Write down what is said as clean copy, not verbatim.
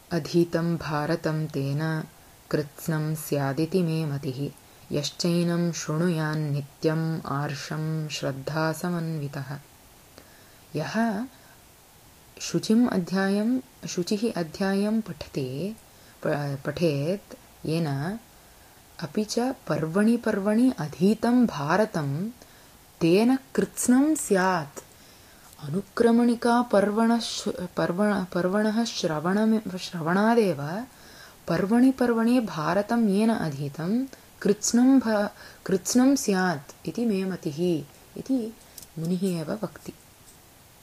अधीतं भारतं तेन कृत्स्नं स्यादिति मे मतिः यश्चैनं शृणुयान्नित्यम् आर्षं श्रद्धासमन्वितः। यः शुचिः अध्यायं पठेत् येन अपि च पर्वणि पर्वणि अधीतं भारतं तेन कृत्स्नं स्यात्। अनुक्रमणिका पर्वणः श्रवणादेव पर्वणि पर्वणि भारतं येन अधीतं कृत्स्नं स्यात् इति मे मतिः इति मुनिः एव वक्ति।